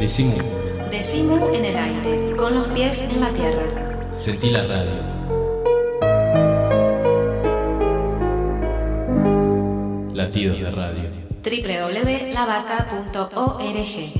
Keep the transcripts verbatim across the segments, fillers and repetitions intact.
Decimú. Decimú en el aire, con los pies en la tierra. Sentí la radio. Latidos de radio. doble u doble u doble u punto la vaca punto org.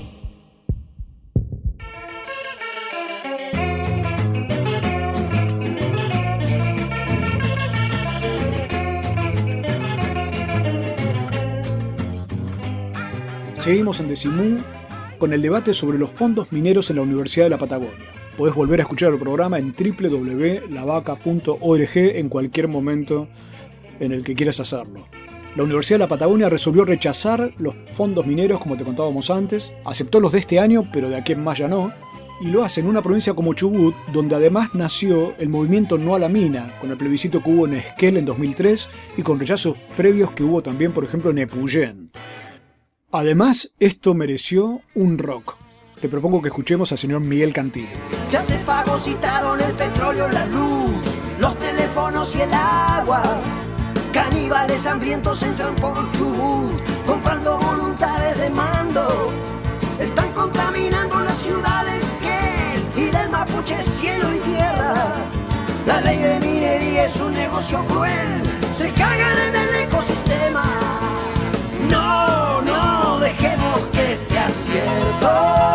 Seguimos en Decimú con el debate sobre los fondos mineros en la Universidad de la Patagonia. Podés volver a escuchar el programa en doble u doble u doble u punto la vaca punto org en cualquier momento en el que quieras hacerlo. La Universidad de la Patagonia resolvió rechazar los fondos mineros, como te contábamos antes, aceptó los de este año, pero de aquí en más ya no, y lo hace en una provincia como Chubut, donde además nació el movimiento No a la Mina, con el plebiscito que hubo en Esquel en dos mil tres y con rechazos previos que hubo también, por ejemplo, en Epuyén. Además, esto mereció un rock. Te propongo que escuchemos al señor Miguel Cantillo. Ya se fagocitaron el petróleo, la luz, los teléfonos y el agua. Caníbales hambrientos entran por Chubut, comprando voluntades de mando. Están contaminando las ciudades que y del Mapuche cielo y tierra. La ley de minería es un negocio cruel, se cagan en el ecosistema. No, no dejemos que sea cierto.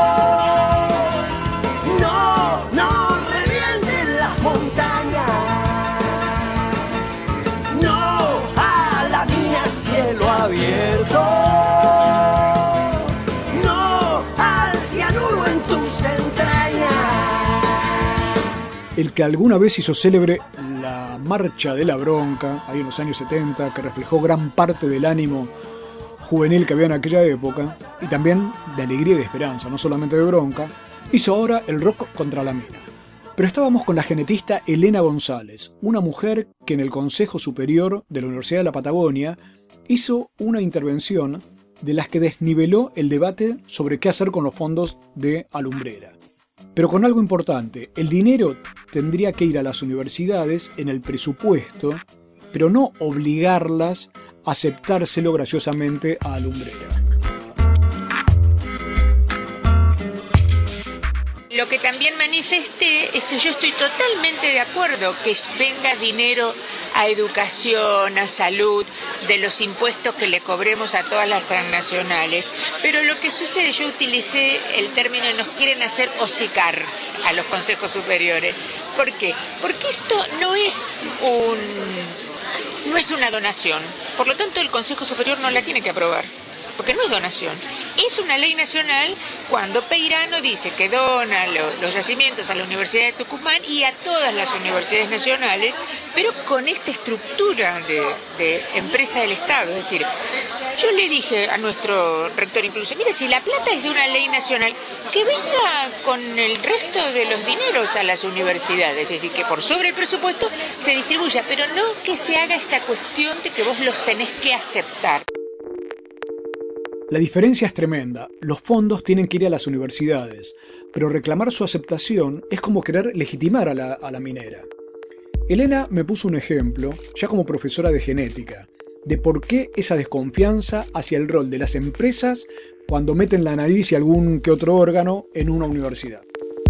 No, no revienten las montañas. No a la mina cielo abierto. No al cianuro en tus entrañas. El que alguna vez hizo célebre la Marcha de la Bronca, ahí en los años setenta, que reflejó gran parte del ánimo juvenil que había en aquella época, y también de alegría y de esperanza, no solamente de bronca, hizo ahora el rock contra la mina. Pero estábamos con la genetista Elena González, una mujer que en el Consejo Superior de la Universidad de la Patagonia hizo una intervención de las que desniveló el debate sobre qué hacer con los fondos de Alumbrera. Pero con algo importante, el dinero tendría que ir a las universidades en el presupuesto, pero no obligarlas a aceptárselo graciosamente a Alumbrera. Lo que también manifesté es que yo estoy totalmente de acuerdo que venga dinero a educación, a salud, de los impuestos que le cobremos a todas las transnacionales. Pero lo que sucede, yo utilicé el término nos quieren hacer hocicar a los consejos superiores. ¿Por qué? Porque esto no es un, no es una donación. Por lo tanto, el Consejo Superior no la tiene que aprobar. Porque no es donación, es una ley nacional cuando Peirano dice que dona lo, los yacimientos a la Universidad de Tucumán y a todas las universidades nacionales, pero con esta estructura de, de empresa del Estado. Es decir, yo le dije a nuestro rector incluso, mire, si la plata es de una ley nacional, que venga con el resto de los dineros a las universidades, es decir, que por sobre el presupuesto se distribuya, pero no que se haga esta cuestión de que vos los tenés que aceptar. La diferencia es tremenda. Los fondos tienen que ir a las universidades, pero reclamar su aceptación es como querer legitimar a la, a la minera. Elena me puso un ejemplo, ya como profesora de genética, de por qué esa desconfianza hacia el rol de las empresas cuando meten la nariz y algún que otro órgano en una universidad.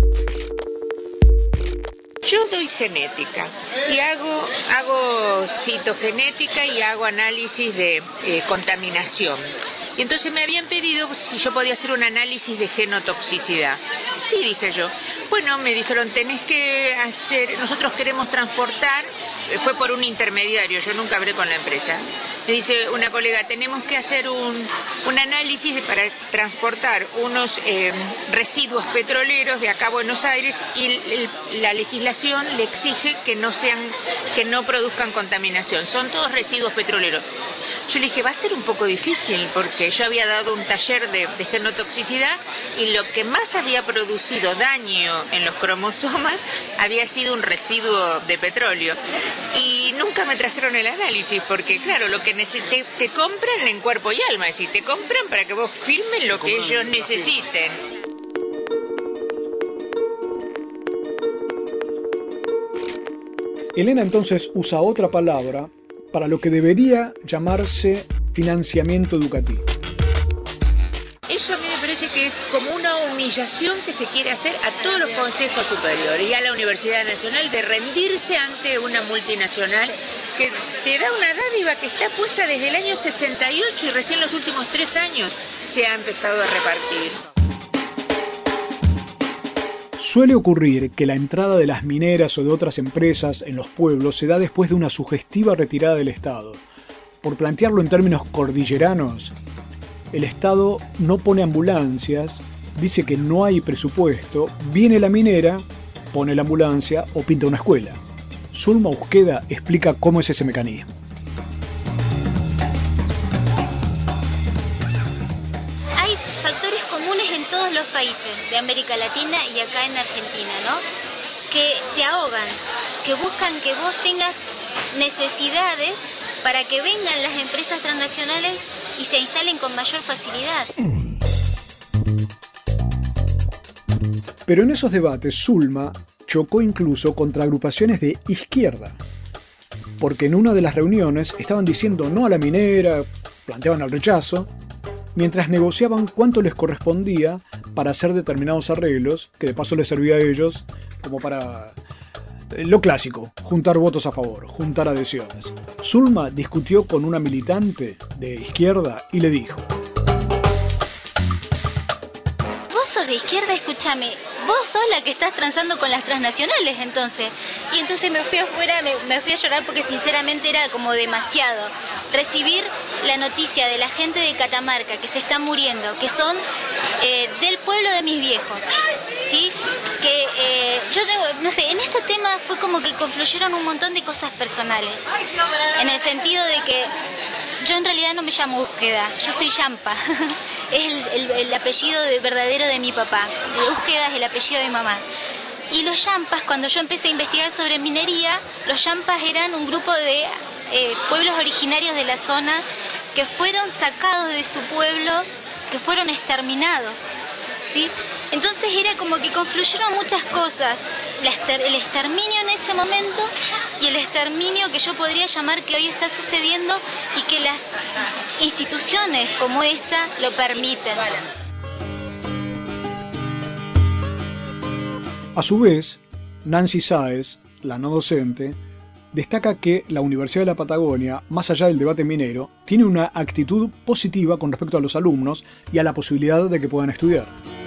Yo doy genética y hago, hago citogenética y hago análisis de eh, contaminación. Y entonces me habían pedido si yo podía hacer un análisis de genotoxicidad. Sí, dije yo. Bueno, me dijeron, tenés que hacer, nosotros queremos transportar, fue por un intermediario, yo nunca hablé con la empresa. Me dice una colega, tenemos que hacer un, un análisis de, para transportar unos eh, residuos petroleros de acá a Buenos Aires y el, la legislación le exige que no sean, que no produzcan contaminación. Son todos residuos petroleros. Yo le dije, va a ser un poco difícil porque yo había dado un taller de, de genotoxicidad y lo que más había producido daño en los cromosomas había sido un residuo de petróleo. Y nunca me trajeron el análisis porque, claro, lo que neces- te, te compran en cuerpo y alma, es decir, te compran para que vos firmen lo que ellos necesiten. Elena entonces usa otra palabra para lo que debería llamarse financiamiento educativo. Eso a mí me parece parece que es como una humillación que se quiere hacer a todos los consejos superiores y a la Universidad Nacional de rendirse ante una multinacional que te da una dádiva que está puesta desde el año sesenta y ocho y recién los últimos tres años se ha empezado a repartir. Suele ocurrir que la entrada de las mineras o de otras empresas en los pueblos se da después de una sugestiva retirada del Estado. Por plantearlo en términos cordilleranos, el Estado no pone ambulancias, dice que no hay presupuesto, viene la minera, pone la ambulancia o pinta una escuela. Zulma Uzqueda explica cómo es ese mecanismo. Hay factores comunes en todos los países de América Latina y acá en Argentina, ¿no? Que te ahogan, que buscan que vos tengas necesidades para que vengan las empresas transnacionales y se instalen con mayor facilidad. Pero en esos debates, Zulma chocó incluso contra agrupaciones de izquierda, porque en una de las reuniones estaban diciendo no a la minera, planteaban el rechazo, mientras negociaban cuánto les correspondía para hacer determinados arreglos, que de paso les servía a ellos como para lo clásico, juntar votos a favor, juntar adhesiones. Zulma discutió con una militante de izquierda y le dijo: Vos sos de izquierda, escúchame, vos sos la que estás transando con las transnacionales, entonces. Y entonces me fui afuera, me, me fui a llorar porque sinceramente era como demasiado. Recibir la noticia de la gente de Catamarca que se está muriendo, que son eh, del pueblo de mis viejos, ¿sí? Que eh, yo tengo, no sé, en este tema fue como que confluyeron un montón de cosas personales. En el sentido de que yo en realidad no me llamo Uzqueda, yo soy Yampa. Es el, el, el apellido de, verdadero de mi papá. Uzqueda es el apellido de mi mamá. Y los Yampas, cuando yo empecé a investigar sobre minería, los Yampas eran un grupo de eh, pueblos originarios de la zona que fueron sacados de su pueblo, que fueron exterminados, ¿sí? Entonces era como que confluyeron muchas cosas, el exterminio en ese momento y el exterminio que yo podría llamar que hoy está sucediendo y que las instituciones como esta lo permiten. A su vez, Nancy Sáez, la no docente, destaca que la Universidad de la Patagonia, más allá del debate minero, tiene una actitud positiva con respecto a los alumnos y a la posibilidad de que puedan estudiar.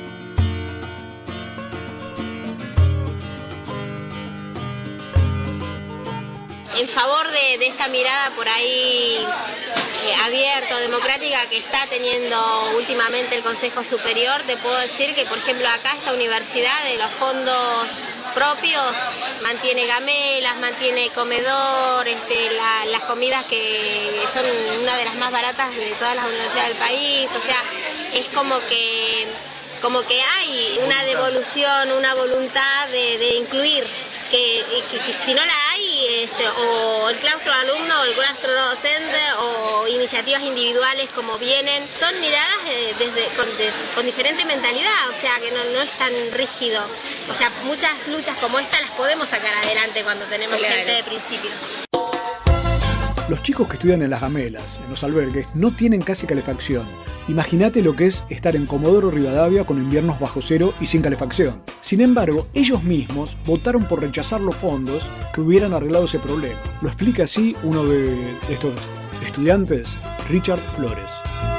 En favor de, de esta mirada por ahí eh, abierta, democrática que está teniendo últimamente el Consejo Superior, te puedo decir que, por ejemplo, acá esta universidad de los fondos propios mantiene gamelas, mantiene comedor, este, la, las comidas que son una de las más baratas de todas las universidades del país, o sea, es como que, como que hay una devolución, una voluntad de, de incluir. Que, que, que si no la hay, este, o el claustro alumno, o el claustro docente, o iniciativas individuales como vienen, son miradas de, desde, con, de, con diferente mentalidad, o sea que no, no es tan rígido. O sea, muchas luchas como esta las podemos sacar adelante cuando tenemos claro. gente de principios. Los chicos que estudian en las gamelas, en los albergues, no tienen casi calefacción. Imagínate lo que es estar en Comodoro Rivadavia con inviernos bajo cero y sin calefacción. Sin embargo, ellos mismos votaron por rechazar los fondos que hubieran arreglado ese problema. Lo explica así uno de estos estudiantes, Richard Flores.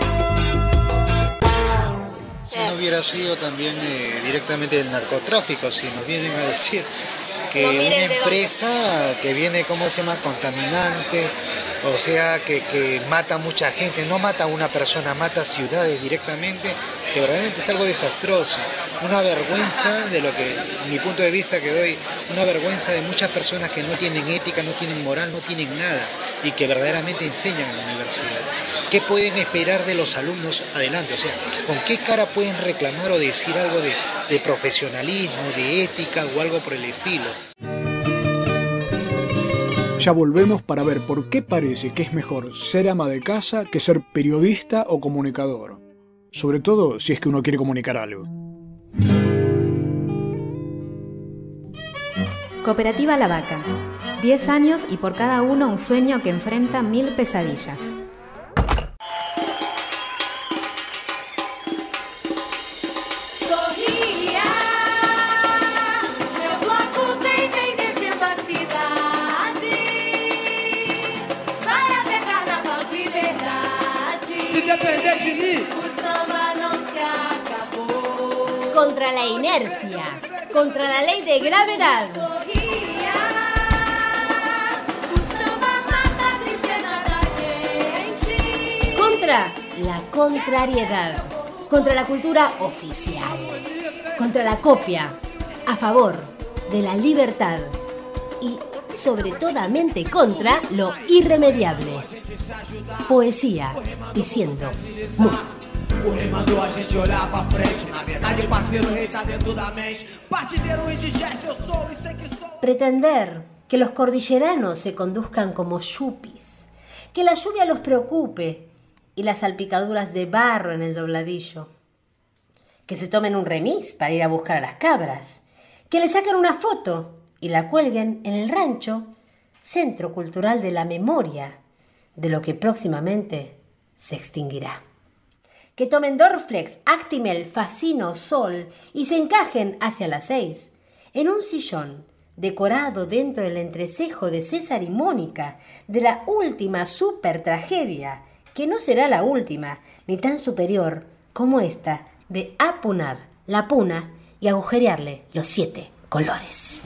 Si no hubiera sido también eh, directamente del narcotráfico, si nos vienen a decir que una empresa que viene, ¿cómo se llama?, contaminante, o sea, que, que mata a mucha gente, no mata a una persona, mata a ciudades directamente, que verdaderamente es algo desastroso, una vergüenza de lo que, mi punto de vista que doy, una vergüenza de muchas personas que no tienen ética, no tienen moral, no tienen nada, y que verdaderamente enseñan en la universidad. ¿Qué pueden esperar de los alumnos adelante? O sea, ¿con qué cara pueden reclamar o decir algo de, de profesionalismo, de ética o algo por el estilo? Ya volvemos para ver por qué parece que es mejor ser ama de casa que ser periodista o comunicador. Sobre todo si es que uno quiere comunicar algo. Cooperativa La Vaca. diez años y por cada uno un sueño que enfrenta mil pesadillas. se depender de mí. Contra la inercia, contra la ley de gravedad. Contra la contrariedad, contra la cultura oficial, contra la copia, a favor de la libertad y sobre toda mente contra lo irremediable. Poesía diciendo mu. O rei mandou a gente olhar pra frente. Na verdade, parceiro, o rei tá dentro da mente. Partideiro indigesto, eu sou e sei que sou. Pretender que los cordilleranos se conduzcan como yuppies, que la lluvia los preocupe y las salpicaduras de barro en el dobladillo, que se tomen un remis para ir a buscar a las cabras, que le saquen una foto y la cuelguen en el rancho, Centro Cultural de la Memoria, de lo que próximamente se extinguirá. Que tomen Dorflex, Actimel, Facino, Sol y se encajen hacia las seis en un sillón decorado dentro del entrecejo de César y Mónica de la última super tragedia, que no será la última ni tan superior como esta de apunar la puna y agujerearle los siete colores.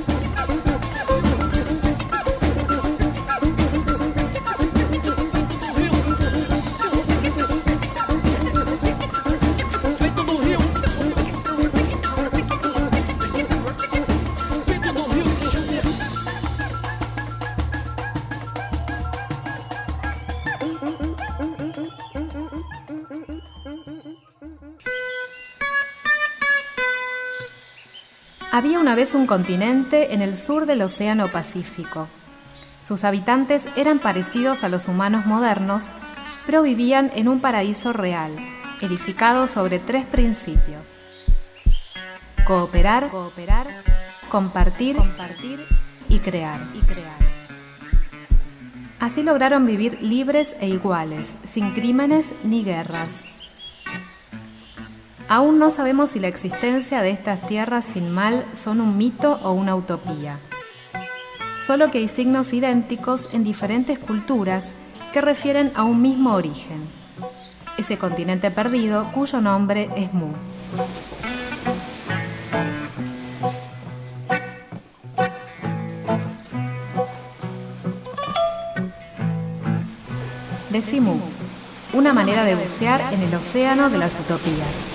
Había una vez un continente en el sur del Océano Pacífico. Sus habitantes eran parecidos a los humanos modernos, pero vivían en un paraíso real, edificado sobre tres principios: cooperar, cooperar, compartir, compartir y crear, y crear. Así lograron vivir libres e iguales, sin crímenes ni guerras. Aún no sabemos si la existencia de estas tierras sin mal son un mito o una utopía. Solo que hay signos idénticos en diferentes culturas que refieren a un mismo origen. Ese continente perdido cuyo nombre es Mu. Decimu, una manera de bucear en el océano de las utopías.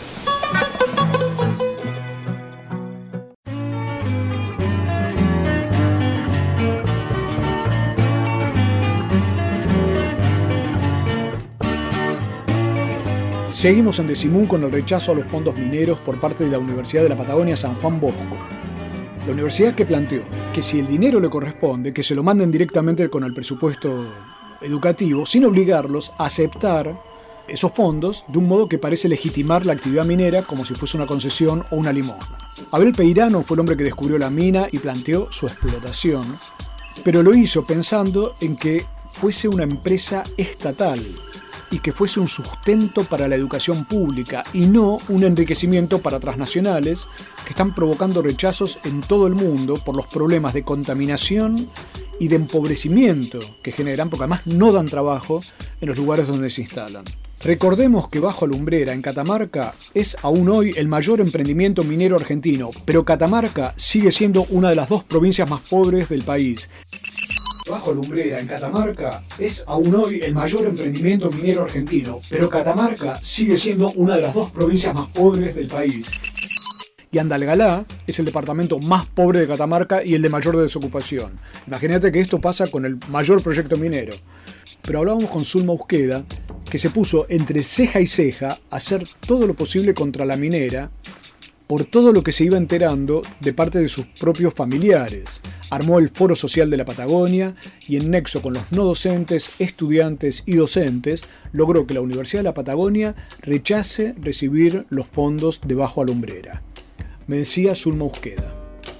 Seguimos en Decimú con el rechazo a los fondos mineros por parte de la Universidad de la Patagonia San Juan Bosco. La universidad que planteó que si el dinero le corresponde, que se lo manden directamente con el presupuesto educativo, sin obligarlos a aceptar esos fondos de un modo que parece legitimar la actividad minera como si fuese una concesión o una limosna. Abel Peirano fue el hombre que descubrió la mina y planteó su explotación, pero lo hizo pensando en que fuese una empresa estatal y que fuese un sustento para la educación pública y no un enriquecimiento para transnacionales que están provocando rechazos en todo el mundo por los problemas de contaminación y de empobrecimiento que generan, porque además no dan trabajo en los lugares donde se instalan. Recordemos que Bajo Alumbrera, en Catamarca, es aún hoy el mayor emprendimiento minero argentino, pero Catamarca sigue siendo una de las dos provincias más pobres del país. Bajo Alumbrera, en Catamarca, es aún hoy el mayor emprendimiento minero argentino, pero Catamarca sigue siendo una de las dos provincias más pobres del país. Y Andalgalá es el departamento más pobre de Catamarca y el de mayor desocupación. Imagínate que esto pasa con el mayor proyecto minero. Pero hablábamos con Zulma Usqueda, que se puso entre ceja y ceja a hacer todo lo posible contra la minera, por todo lo que se iba enterando de parte de sus propios familiares. Armó el Foro Social de la Patagonia y en nexo con los no docentes, estudiantes y docentes, logró que la Universidad de la Patagonia rechace recibir los fondos de Bajo Alumbrera. Me decía Zulma Usqueda.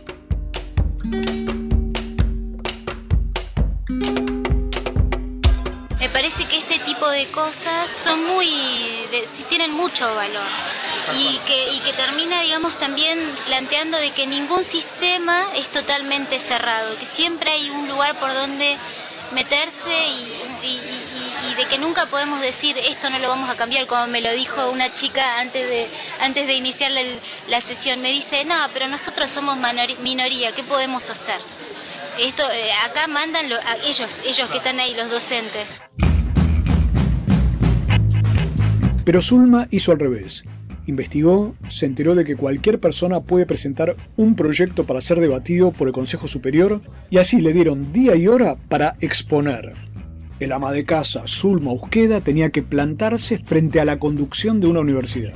Me parece que este tipo de cosas son muy, de, tienen mucho valor y que, y que termina, digamos, también planteando de que ningún sistema es totalmente cerrado, que siempre hay un lugar por donde meterse y, y, y, y de que nunca podemos decir esto no lo vamos a cambiar, como me lo dijo una chica antes de antes de iniciar la, la sesión. Me dice, no, pero nosotros somos minoría, ¿qué podemos hacer? Esto eh, acá mandan lo, a ellos, ellos que están ahí, los docentes. Pero Zulma hizo al revés. Investigó, se enteró de que cualquier persona puede presentar un proyecto para ser debatido por el Consejo Superior y así le dieron día y hora para exponer. El ama de casa, Zulma Usqueda, tenía que plantarse frente a la conducción de una universidad.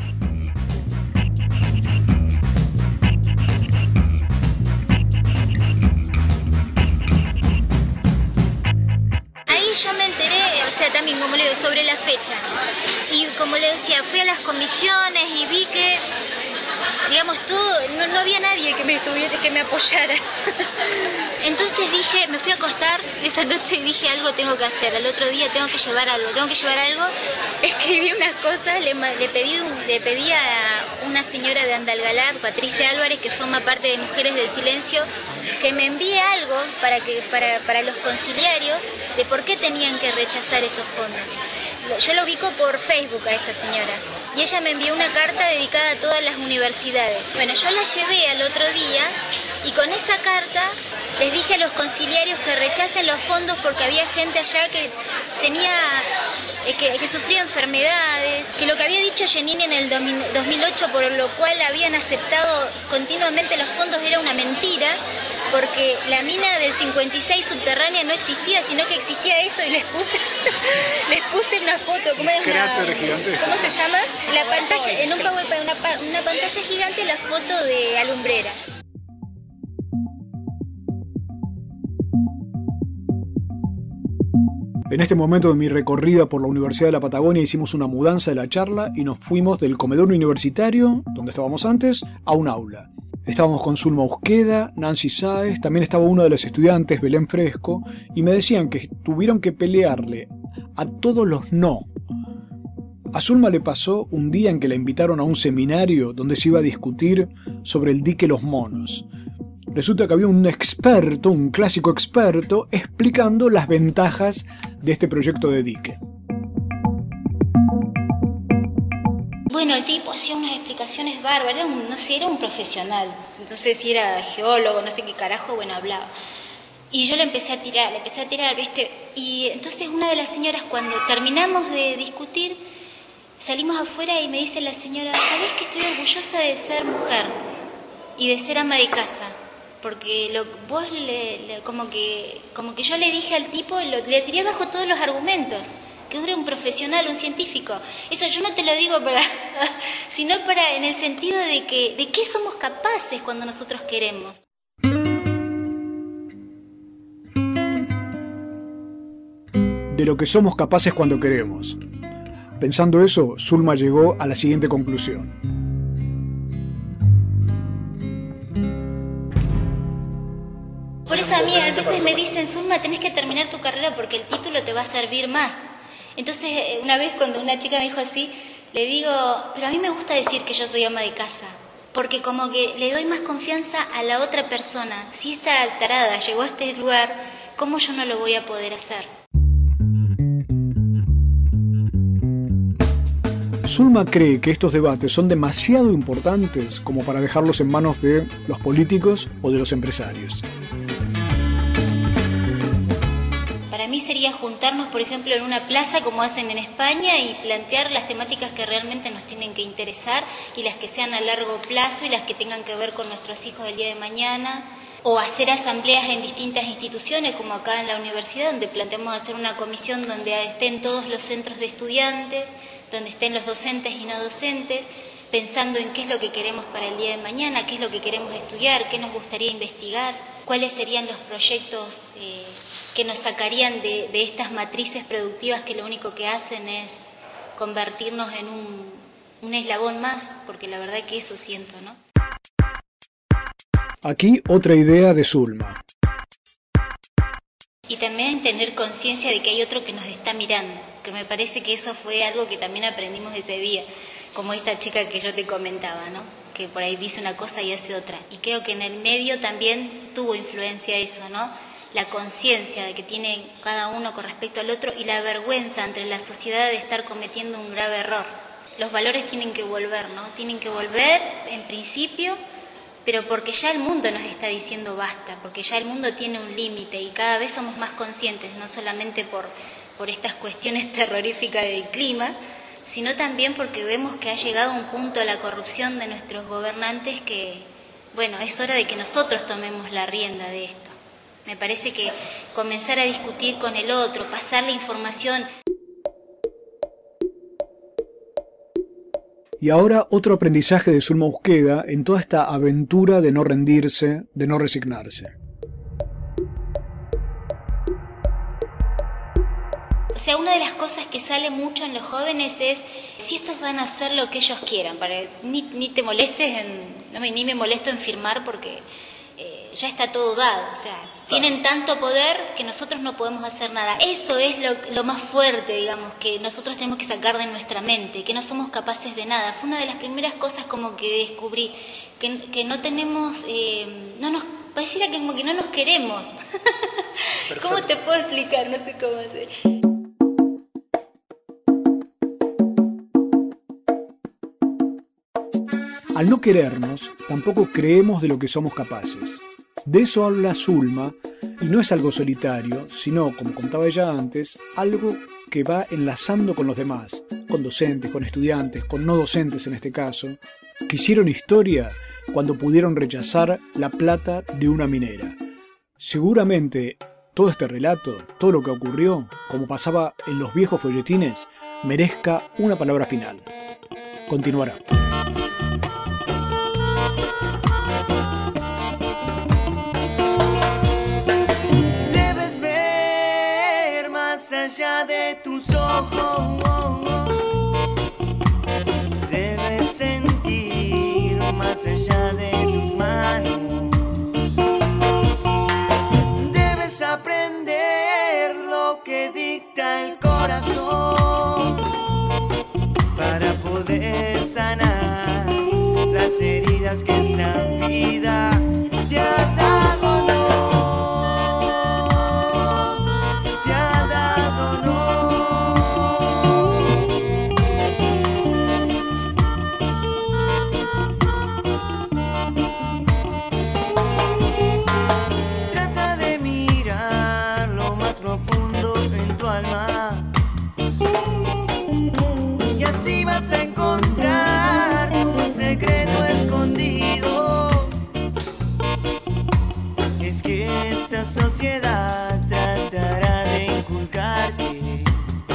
Ahí yo me enteré, o sea, también como le digo, sobre la fecha. Y como le decía, fui a las comisiones y vi que, digamos, todo, no, no había nadie que me estuviese, que me apoyara. Entonces dije, me fui a acostar esa noche y dije, algo tengo que hacer, al otro día tengo que llevar algo, tengo que llevar algo. Escribí unas cosas, le, le, pedí, le pedí a una señora de Andalgalá, Patricia Álvarez, que forma parte de Mujeres del Silencio, que me envíe algo para, que, para, para los conciliarios de por qué tenían que rechazar esos fondos. Yo lo ubico por Facebook a esa señora y ella me envió una carta dedicada a todas las universidades. Bueno, yo la llevé al otro día y con esa carta les dije a los conciliarios que rechacen los fondos porque había gente allá que tenía, eh, que, que sufría enfermedades, que lo que había dicho Jenin en el dos mil ocho, por lo cual habían aceptado continuamente los fondos, era una mentira, porque la mina del cincuenta y seis subterránea no existía, sino que existía eso, y les puse les puse una foto, ¿cómo, es una, ¿cómo se llama? La pantalla, en un PowerPoint, una, una pantalla gigante, la foto de Alumbrera. En este momento de mi recorrida por la Universidad de la Patagonia hicimos una mudanza de la charla y nos fuimos del comedor universitario, donde estábamos antes, a un aula. Estábamos con Zulma Usqueda, Nancy Sáez, también estaba uno de los estudiantes, Belén Fresco, y me decían que tuvieron que pelearle a todos los no. A Zulma le pasó un día en que la invitaron a un seminario donde se iba a discutir sobre el dique Los Monos. Resulta que había un experto, un clásico experto, explicando las ventajas de este proyecto de dique. Bueno, el tipo hacía unas explicaciones bárbaras, era un, no sé, era un profesional. Entonces, si era geólogo, no sé qué carajo, bueno, hablaba. Y yo le empecé a tirar, le empecé a tirar, ¿viste? Y entonces una de las señoras, cuando terminamos de discutir, salimos afuera y me dice la señora, ¿sabés que estoy orgullosa de ser mujer y de ser ama de casa? Porque lo, vos le, le, como que como que yo le dije al tipo, lo, le tiré bajo todos los argumentos, que era un profesional, un científico. Eso yo no te lo digo para, sino para en el sentido de que de qué somos capaces cuando nosotros queremos. De lo que somos capaces cuando queremos. Pensando eso, Zulma llegó a la siguiente conclusión. Por eso a mí a veces me dicen, Zulma, tenés que terminar tu carrera porque el título te va a servir más. Entonces, una vez cuando una chica me dijo así, le digo, pero a mí me gusta decir que yo soy ama de casa, porque como que le doy más confianza a la otra persona. Si esta tarada llegó a este lugar, ¿cómo yo no lo voy a poder hacer? Zulma cree que estos debates son demasiado importantes como para dejarlos en manos de los políticos o de los empresarios. Para mí sería juntarnos, por ejemplo, en una plaza como hacen en España y plantear las temáticas que realmente nos tienen que interesar y las que sean a largo plazo y las que tengan que ver con nuestros hijos del día de mañana. O hacer asambleas en distintas instituciones, como acá en la universidad, donde planteamos hacer una comisión donde estén todos los centros de estudiantes, donde estén los docentes y no docentes, pensando en qué es lo que queremos para el día de mañana, qué es lo que queremos estudiar, qué nos gustaría investigar, cuáles serían los proyectos eh, que nos sacarían de, de estas matrices productivas que lo único que hacen es convertirnos en un, un eslabón más, porque la verdad que eso siento, ¿no? Aquí otra idea de Zulma. Y también tener conciencia de que hay otro que nos está mirando, que me parece que eso fue algo que también aprendimos ese día, como esta chica que yo te comentaba, ¿no? Que por ahí dice una cosa y hace otra. Y creo que en el medio también tuvo influencia eso, ¿no? la conciencia de que tiene cada uno con respecto al otro y la vergüenza ante la sociedad de estar cometiendo un grave error. Los valores tienen que volver, ¿no? Tienen que volver en principio, pero porque ya el mundo nos está diciendo basta, porque ya el mundo tiene un límite y cada vez somos más conscientes, no solamente por, por estas cuestiones terroríficas del clima, sino también porque vemos que ha llegado un punto la corrupción de nuestros gobernantes que, bueno, es hora de que nosotros tomemos la rienda de esto. Me parece que comenzar a discutir con el otro, pasar la información. Y ahora otro aprendizaje de Zulma Uzqueda en toda esta aventura de no rendirse, de no resignarse. O sea, una de las cosas que sale mucho en los jóvenes es si estos van a hacer lo que ellos quieran, para ni, ni te molestes, en, no me, ni me molesto en firmar porque eh, ya está todo dado, o sea, tienen tanto poder que nosotros no podemos hacer nada. Eso es lo, lo más fuerte, digamos, que nosotros tenemos que sacar de nuestra mente, que no somos capaces de nada. Fue una de las primeras cosas como que descubrí, que, que no tenemos, eh, no nos, pareciera que como que no nos queremos. ¿Cómo te puedo explicar? No sé cómo hacer. Al no querernos, tampoco creemos de lo que somos capaces. De eso habla Zulma, y no es algo solitario, sino, como contaba ella antes, algo que va enlazando con los demás, con docentes, con estudiantes, con no docentes en este caso, que hicieron historia cuando pudieron rechazar la plata de una minera. Seguramente todo este relato, todo lo que ocurrió, como pasaba en los viejos folletines, merezca una palabra final. Continuará. Allá de tus ojos, debes sentir más allá de tus manos, debes aprender lo que dicta el corazón para poder sanar las heridas que esta vida te ha dado. No. Sociedad tratará de inculcarte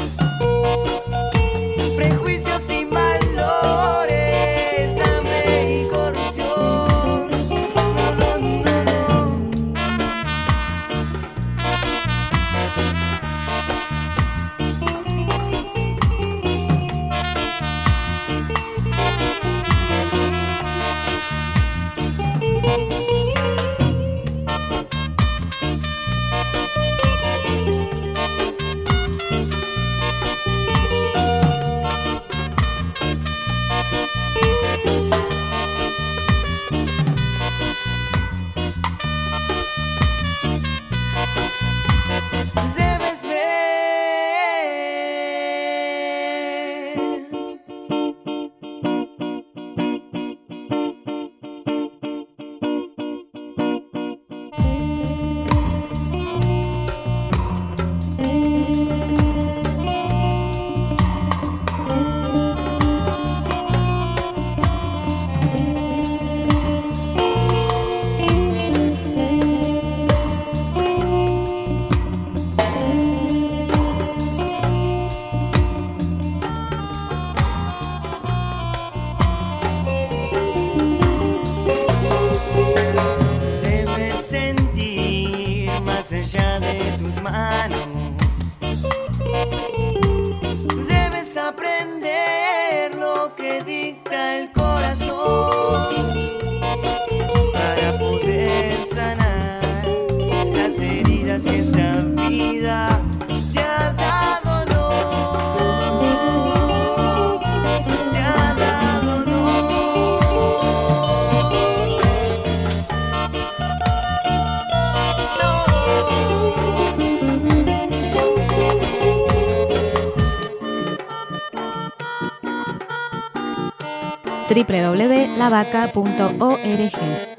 prejuicios sin valores, hambre y corrupción. No, no, no, no. doble u doble u doble u punto la vaca punto org.